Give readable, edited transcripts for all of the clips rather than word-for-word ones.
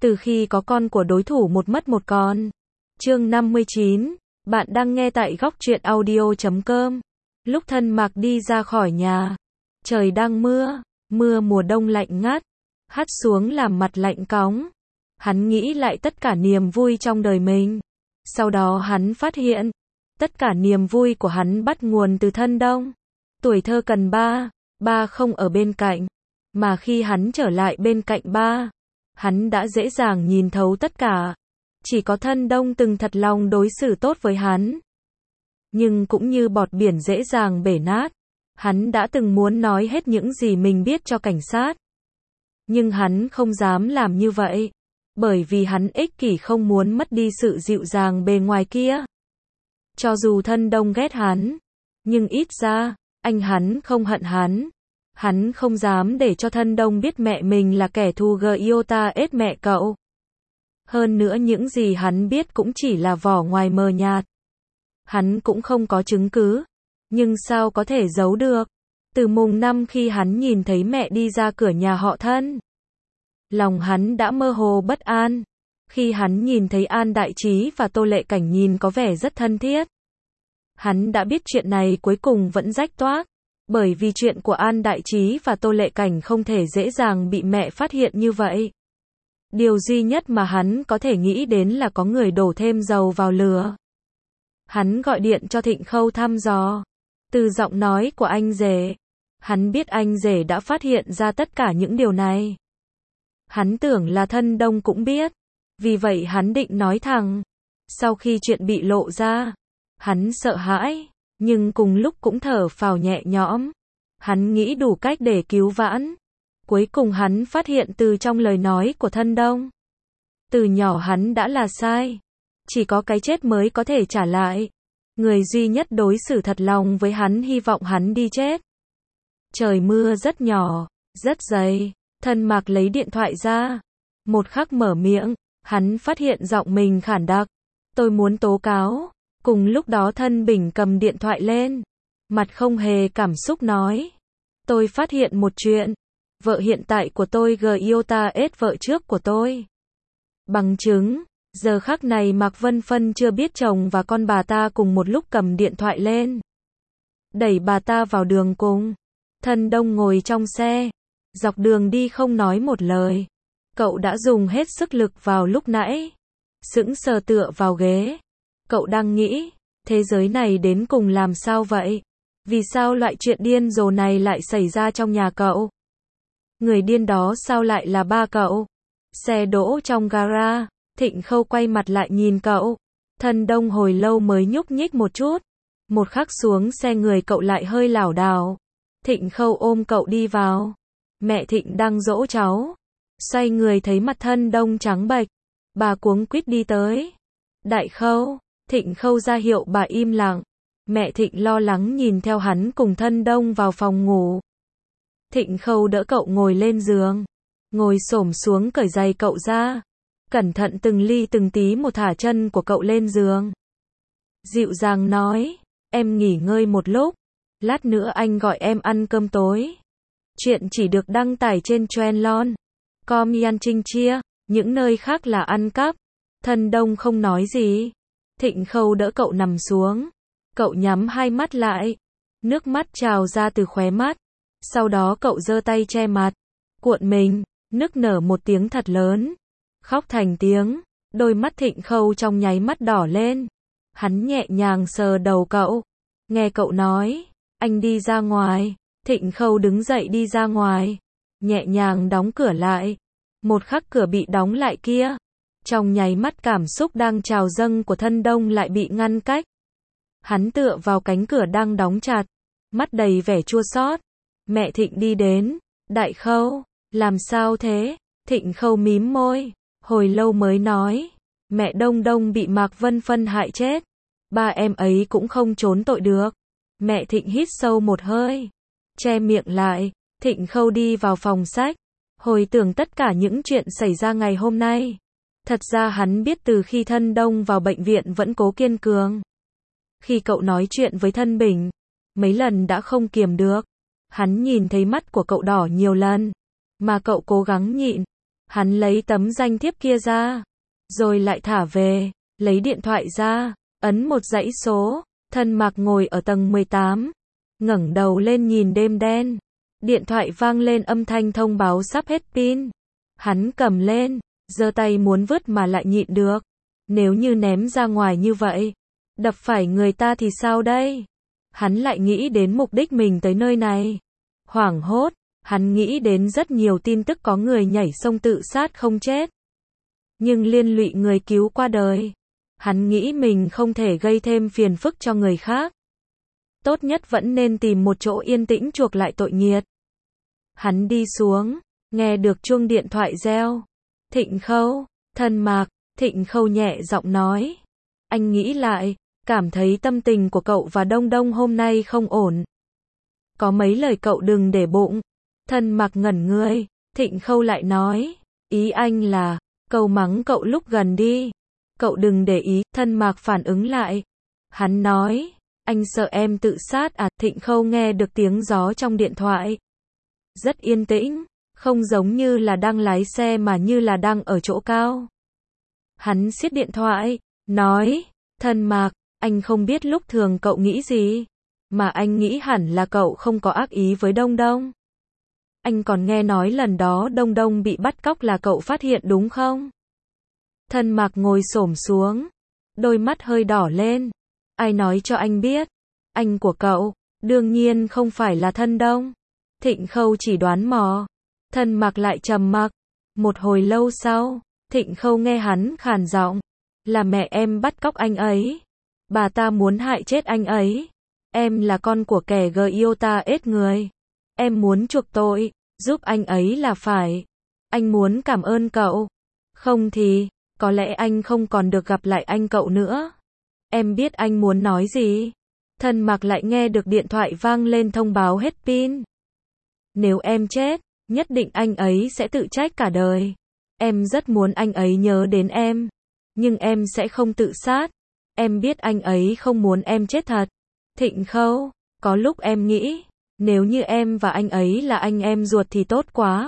Từ khi có con của đối thủ một mất một con. Chương 59, bạn đang nghe tại góc truyện audio.com. Lúc Thân Mạc đi ra khỏi nhà, trời đang mưa mùa đông lạnh ngắt, hắt xuống làm mặt lạnh cóng. Hắn nghĩ lại tất cả niềm vui trong đời mình. Sau đó hắn phát hiện, tất cả niềm vui của hắn bắt nguồn từ Thân Đông. Tuổi thơ cần ba không ở bên cạnh, mà khi hắn trở lại bên cạnh ba, hắn đã dễ dàng nhìn thấu tất cả. Chỉ có Thân Đông từng thật lòng đối xử tốt với hắn. Nhưng cũng như bọt biển dễ dàng bể nát, hắn đã từng muốn nói hết những gì mình biết cho cảnh sát. Nhưng hắn không dám làm như vậy, bởi vì hắn ích kỷ không muốn mất đi sự dịu dàng bề ngoài kia. Cho dù Thân Đông ghét hắn, nhưng ít ra, anh hắn không hận hắn. Hắn không dám để cho Thân Đông biết mẹ mình là kẻ thù Giota ết mẹ cậu. Hơn nữa những gì hắn biết cũng chỉ là vỏ ngoài mờ nhạt. Hắn cũng không có chứng cứ, nhưng sao có thể giấu được. Từ mùng 5 khi hắn nhìn thấy mẹ đi ra cửa nhà họ Thân, lòng hắn đã mơ hồ bất an. Khi hắn nhìn thấy An Đại Trí và Tô Lệ Cảnh nhìn có vẻ rất thân thiết, hắn đã biết chuyện này cuối cùng vẫn rách toác. Bởi vì chuyện của An Đại Trí và Tô Lệ Cảnh không thể dễ dàng bị mẹ phát hiện như vậy. Điều duy nhất mà hắn có thể nghĩ đến là có người đổ thêm dầu vào lửa. Hắn gọi điện cho Thịnh Khâu thăm dò. Từ giọng nói của anh rể, hắn biết anh rể đã phát hiện ra tất cả những điều này. Hắn tưởng là Thân Đông cũng biết, vì vậy hắn định nói thẳng. Sau khi chuyện bị lộ ra, hắn sợ hãi, nhưng cùng lúc cũng thở phào nhẹ nhõm. Hắn nghĩ đủ cách để cứu vãn. Cuối cùng hắn phát hiện từ trong lời nói của Thân Đông, từ nhỏ hắn đã là sai. Chỉ có cái chết mới có thể trả lại. Người duy nhất đối xử thật lòng với hắn hy vọng hắn đi chết. Trời mưa rất nhỏ, rất dày. Thân Mạc lấy điện thoại ra. Một khắc mở miệng, hắn phát hiện giọng mình khản đặc. Tôi muốn tố cáo. Cùng lúc đó Thân Bình cầm điện thoại lên, mặt không hề cảm xúc nói. Tôi phát hiện một chuyện. Vợ hiện tại của tôi Giota ết vợ trước của tôi. Bằng chứng, giờ khắc này Mạc Vân Phân chưa biết chồng và con bà ta cùng một lúc cầm điện thoại lên, đẩy bà ta vào đường cùng. Thân Đông ngồi trong xe, dọc đường đi không nói một lời. Cậu đã dùng hết sức lực vào lúc nãy, sững sờ tựa vào ghế. Cậu đang nghĩ, thế giới này đến cùng làm sao vậy? Vì sao loại chuyện điên rồ này lại xảy ra trong nhà cậu? Người điên đó sao lại là ba cậu? Xe đỗ trong gara, Thịnh Khâu quay mặt lại nhìn cậu. Thân Đông hồi lâu mới nhúc nhích một chút. Một khắc xuống xe người cậu lại hơi lảo đảo. Thịnh Khâu ôm cậu đi vào. Mẹ Thịnh đang dỗ cháu. Xoay người thấy mặt Thân Đông trắng bệch. Bà cuống quýt đi tới. Đại Khâu. Thịnh Khâu ra hiệu bà im lặng. Mẹ Thịnh lo lắng nhìn theo hắn cùng Thân Đông vào phòng ngủ. Thịnh Khâu đỡ cậu ngồi lên giường, ngồi xổm xuống cởi giày cậu ra, cẩn thận từng ly từng tí một thả chân của cậu lên giường. Dịu dàng nói, em nghỉ ngơi một lúc, lát nữa anh gọi em ăn cơm tối. Chuyện chỉ được đăng tải trên Trendlon.com Yan Trinh Chia, những nơi khác là ăn cắp. Thân Đông không nói gì. Thịnh Khâu đỡ cậu nằm xuống. Cậu nhắm hai mắt lại. Nước mắt trào ra từ khóe mắt. Sau đó cậu giơ tay che mặt. Cuộn mình, nức nở một tiếng thật lớn. Khóc thành tiếng. Đôi mắt Thịnh Khâu trong nháy mắt đỏ lên. Hắn nhẹ nhàng sờ đầu cậu. Nghe cậu nói, anh đi ra ngoài. Thịnh Khâu đứng dậy đi ra ngoài. Nhẹ nhàng đóng cửa lại. Một khắc cửa bị đóng lại kia. Trong nháy mắt cảm xúc đang trào dâng của Thân Đông lại bị ngăn cách. Hắn tựa vào cánh cửa đang đóng chặt, mắt đầy vẻ chua xót. Mẹ Thịnh đi đến. Đại Khâu, làm sao thế? Thịnh Khâu mím môi, hồi lâu mới nói. Mẹ Đông Đông bị Mạc Vân Phân hại chết. Ba em ấy cũng không trốn tội được. Mẹ Thịnh hít sâu một hơi, che miệng lại. Thịnh Khâu đi vào phòng sách, hồi tưởng tất cả những chuyện xảy ra ngày hôm nay. Thật ra hắn biết từ khi Thân Đông vào bệnh viện vẫn cố kiên cường. Khi cậu nói chuyện với Thân Bình, mấy lần đã không kiềm được. Hắn nhìn thấy mắt của cậu đỏ nhiều lần, mà cậu cố gắng nhịn. Hắn lấy tấm danh thiếp kia ra, rồi lại thả về, lấy điện thoại ra, ấn một dãy số. Thân Mạc ngồi ở tầng 18, ngẩng đầu lên nhìn đêm đen. Điện thoại vang lên âm thanh thông báo sắp hết pin. Hắn cầm lên, giơ tay muốn vứt mà lại nhịn được. Nếu như ném ra ngoài như vậy, đập phải người ta thì sao đây? Hắn lại nghĩ đến mục đích mình tới nơi này. Hoảng hốt, hắn nghĩ đến rất nhiều tin tức có người nhảy sông tự sát không chết, nhưng liên lụy người cứu qua đời. Hắn nghĩ mình không thể gây thêm phiền phức cho người khác. Tốt nhất vẫn nên tìm một chỗ yên tĩnh chuộc lại tội nghiệt. Hắn đi xuống, nghe được chuông điện thoại reo. Thịnh Khâu, Thân Mạc. Thịnh Khâu nhẹ giọng nói. Anh nghĩ lại, cảm thấy tâm tình của cậu và Đông Đông hôm nay không ổn. Có mấy lời cậu đừng để bụng. Thân Mạc ngẩn người, Thịnh Khâu lại nói. Ý anh là, cậu mắng cậu lúc gần đi. Cậu đừng để ý. Thân Mạc phản ứng lại. Hắn nói, anh sợ em tự sát à? Thịnh Khâu nghe được tiếng gió trong điện thoại. Rất yên tĩnh, không giống như là đang lái xe mà như là đang ở chỗ cao. Hắn siết điện thoại, nói, Thân Mạc, anh không biết lúc thường cậu nghĩ gì, mà anh nghĩ hẳn là cậu không có ác ý với Đông Đông. Anh còn nghe nói lần đó Đông Đông bị bắt cóc là cậu phát hiện đúng không? Thân Mạc ngồi xổm xuống, đôi mắt hơi đỏ lên. Ai nói cho anh biết? Anh của cậu, đương nhiên không phải là Thân Đông. Thịnh Khâu chỉ đoán mò. Thân Mạc lại trầm mặc. Một hồi lâu sau, Thịnh Khâu nghe hắn khàn giọng. Là mẹ em bắt cóc anh ấy. Bà ta muốn hại chết anh ấy. Em là con của kẻ yêu ta ết người. Em muốn chuộc tội, giúp anh ấy là phải. Anh muốn cảm ơn cậu. Không thì, có lẽ anh không còn được gặp lại anh cậu nữa. Em biết anh muốn nói gì. Thân Mạc lại nghe được điện thoại vang lên thông báo hết pin. Nếu em chết, nhất định anh ấy sẽ tự trách cả đời. Em rất muốn anh ấy nhớ đến em. Nhưng em sẽ không tự sát. Em biết anh ấy không muốn em chết thật. Thịnh Khâu, có lúc em nghĩ, nếu như em và anh ấy là anh em ruột thì tốt quá.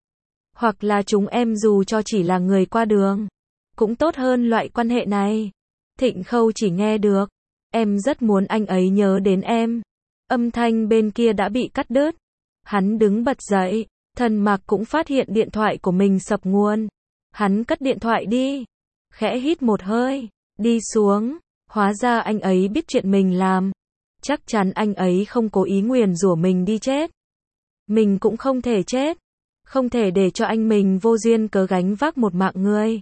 Hoặc là chúng em dù cho chỉ là người qua đường, cũng tốt hơn loại quan hệ này. Thịnh Khâu chỉ nghe được, em rất muốn anh ấy nhớ đến em. Âm thanh bên kia đã bị cắt đứt. Hắn đứng bật dậy, Thân Mạc cũng phát hiện điện thoại của mình sập nguồn. Hắn cất điện thoại đi, khẽ hít một hơi, đi xuống. Hóa ra anh ấy biết chuyện mình làm. Chắc chắn anh ấy không cố ý nguyền rủa mình đi chết. Mình cũng không thể chết. Không thể để cho anh mình vô duyên cớ gánh vác một mạng người.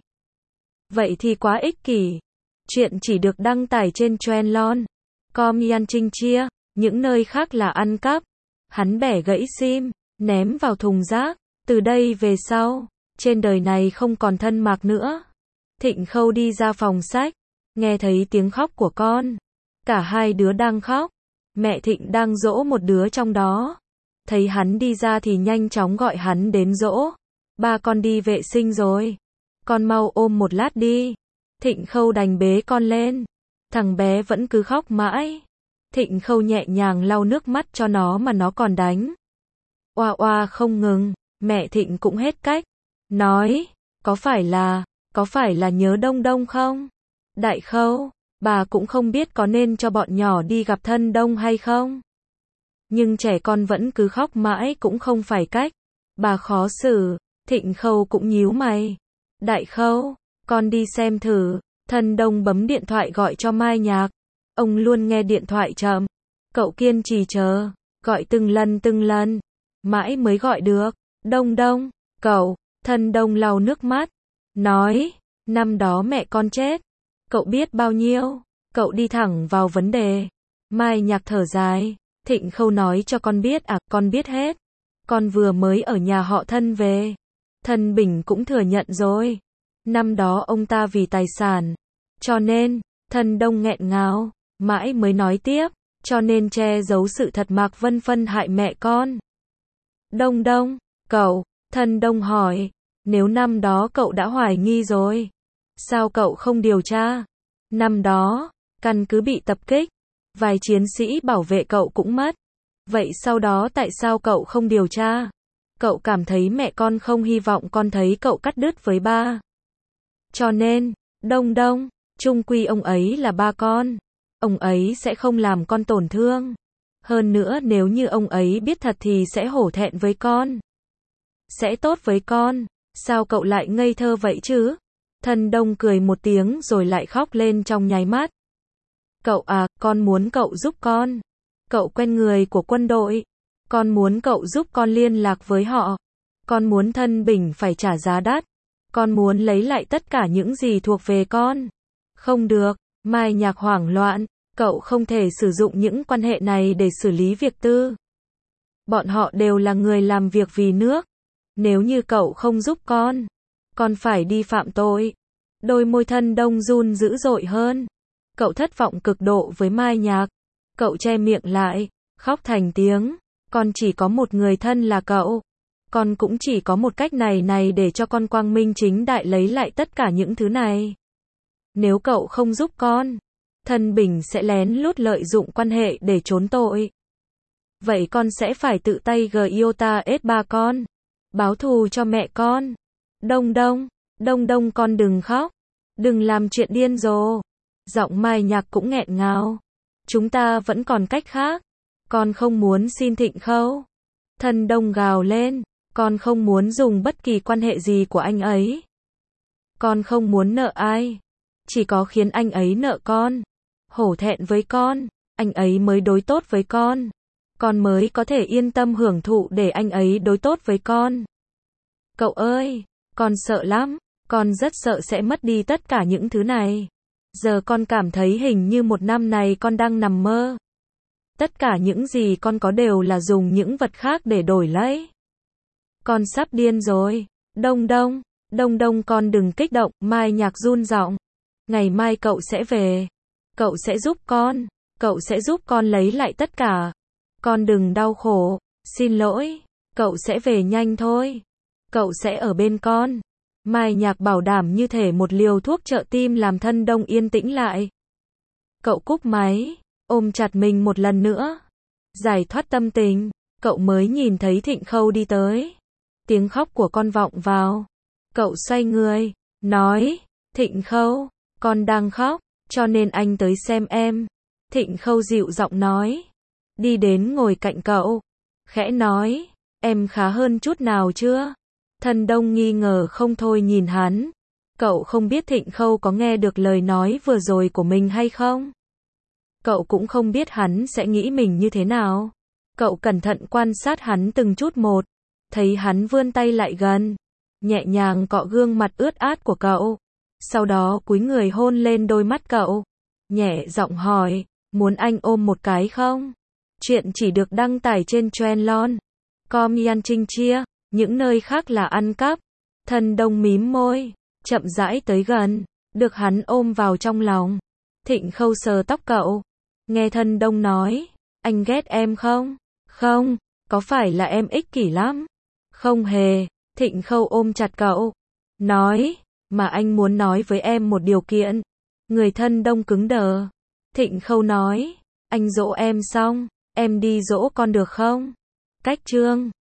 Vậy thì quá ích kỷ. Chuyện chỉ được đăng tải trên Trendlon.com Yan Trinh Chia, những nơi khác là ăn cắp. Hắn bẻ gãy sim, ném vào thùng rác. Từ đây về sau, trên đời này không còn Thân Mạc nữa. Thịnh Khâu đi ra phòng sách, nghe thấy tiếng khóc của con. Cả hai đứa đang khóc. Mẹ Thịnh đang dỗ một đứa trong đó. Thấy hắn đi ra thì nhanh chóng gọi hắn đến dỗ. Ba con đi vệ sinh rồi. Con mau ôm một lát đi. Thịnh Khâu đành bế con lên. Thằng bé vẫn cứ khóc mãi. Thịnh Khâu nhẹ nhàng lau nước mắt cho nó mà nó còn đánh. Oa oa không ngừng. Mẹ Thịnh cũng hết cách. Nói, có phải là nhớ Đông Đông không? Đại Khâu, bà cũng không biết có nên cho bọn nhỏ đi gặp Thân Đông hay không. Nhưng trẻ con vẫn cứ khóc mãi cũng không phải cách. Bà khó xử. Thịnh Khâu cũng nhíu mày. Đại Khâu, con đi xem thử. Thân Đông bấm điện thoại gọi cho Mai Nhạc. Ông luôn nghe điện thoại chậm. Cậu kiên trì chờ, gọi từng lần, mãi mới gọi được. Đông Đông, cậu. Thân Đông lau nước mắt, nói, năm đó mẹ con chết. Cậu biết bao nhiêu? Cậu đi thẳng vào vấn đề. Mai Nhạc thở dài. Thịnh Khâu nói cho con biết à? Con biết hết. Con vừa mới ở nhà họ Thân về. Thân Bình cũng thừa nhận rồi. Năm đó ông ta vì tài sản. Cho nên, Thân Đông nghẹn ngào, mãi mới nói tiếp. Cho nên che giấu sự thật Mạc Vân Phân hại mẹ con. Đông Đông, cậu. Thân Đông hỏi. Nếu năm đó cậu đã hoài nghi rồi, sao cậu không điều tra? Năm đó, căn cứ bị tập kích. Vài chiến sĩ bảo vệ cậu cũng mất. Vậy sau đó tại sao cậu không điều tra? Cậu cảm thấy mẹ con không hy vọng con thấy cậu cắt đứt với ba. Cho nên, Đông Đông, chung quy ông ấy là ba con. Ông ấy sẽ không làm con tổn thương. Hơn nữa nếu như ông ấy biết thật thì sẽ hổ thẹn với con. Sẽ tốt với con. Sao cậu lại ngây thơ vậy chứ? Thân Đông cười một tiếng rồi lại khóc lên trong nháy mắt. Cậu à, con muốn cậu giúp con. Cậu quen người của quân đội. Con muốn cậu giúp con liên lạc với họ. Con muốn Thân Bình phải trả giá đắt. Con muốn lấy lại tất cả những gì thuộc về con. Không được, Mai Nhạc hoảng loạn. Cậu không thể sử dụng những quan hệ này để xử lý việc tư. Bọn họ đều là người làm việc vì nước. Nếu như cậu không giúp con phải đi phạm tội. Đôi môi Thân Đông run dữ dội hơn. Cậu thất vọng cực độ với Mai Nhạc. Cậu che miệng lại, khóc thành tiếng. Con chỉ có một người thân là cậu. Con cũng chỉ có một cách này để cho con quang minh chính đại lấy lại tất cả những thứ này. Nếu cậu không giúp con, Thân Bình sẽ lén lút lợi dụng quan hệ để trốn tội. Vậy con sẽ phải tự tay Giota S3 con. Báo thù cho mẹ con. Đông Đông con đừng khóc. Đừng làm chuyện điên rồ. Giọng Mai Nhạc cũng nghẹn ngào. Chúng ta vẫn còn cách khác. Con không muốn xin Thịnh Khâu. Thân Đông gào lên. Con không muốn dùng bất kỳ quan hệ gì của anh ấy. Con không muốn nợ ai. Chỉ có khiến anh ấy nợ con. Hổ thẹn với con. Anh ấy mới đối tốt với con. Con mới có thể yên tâm hưởng thụ để anh ấy đối tốt với con. Cậu ơi, con sợ lắm. Con rất sợ sẽ mất đi tất cả những thứ này. Giờ con cảm thấy hình như một năm này con đang nằm mơ. Tất cả những gì con có đều là dùng những vật khác để đổi lấy. Con sắp điên rồi. Đông con đừng kích động, Mai Nhạc run giọng. Ngày mai cậu sẽ về. Cậu sẽ giúp con. Cậu sẽ giúp con lấy lại tất cả. Con đừng đau khổ. Xin lỗi. Cậu sẽ về nhanh thôi. Cậu sẽ ở bên con. Mai Nhạc bảo đảm như thể một liều thuốc trợ tim làm Thân Đông yên tĩnh lại. Cậu cúp máy, ôm chặt mình một lần nữa. Giải thoát tâm tình, cậu mới nhìn thấy Thịnh Khâu đi tới. Tiếng khóc của con vọng vào. Cậu xoay người, nói, Thịnh Khâu, con đang khóc, cho nên anh tới xem em. Thịnh Khâu dịu giọng nói. Đi đến ngồi cạnh cậu. Khẽ nói, em khá hơn chút nào chưa? Thân Đông nghi ngờ không thôi nhìn hắn. Cậu không biết Thịnh Khâu có nghe được lời nói vừa rồi của mình hay không? Cậu cũng không biết hắn sẽ nghĩ mình như thế nào. Cậu cẩn thận quan sát hắn từng chút một. Thấy hắn vươn tay lại gần. Nhẹ nhàng cọ gương mặt ướt át của cậu. Sau đó cúi người hôn lên đôi mắt cậu. Nhẹ giọng hỏi, muốn anh ôm một cái không? Chuyện chỉ được đăng tải trên Trendlon.com Yan Trinh Chia. Những nơi khác là ăn cắp. Thân Đông mím môi, chậm rãi tới gần, được hắn ôm vào trong lòng. Thịnh Khâu sờ tóc cậu. Nghe Thân Đông nói, anh ghét em không? Không, có phải là em ích kỷ lắm? Không hề. Thịnh Khâu ôm chặt cậu. Nói, mà anh muốn nói với em một điều kiện. Người Thân Đông cứng đờ. Thịnh Khâu nói, anh dỗ em xong, em đi dỗ con được không? Cách chương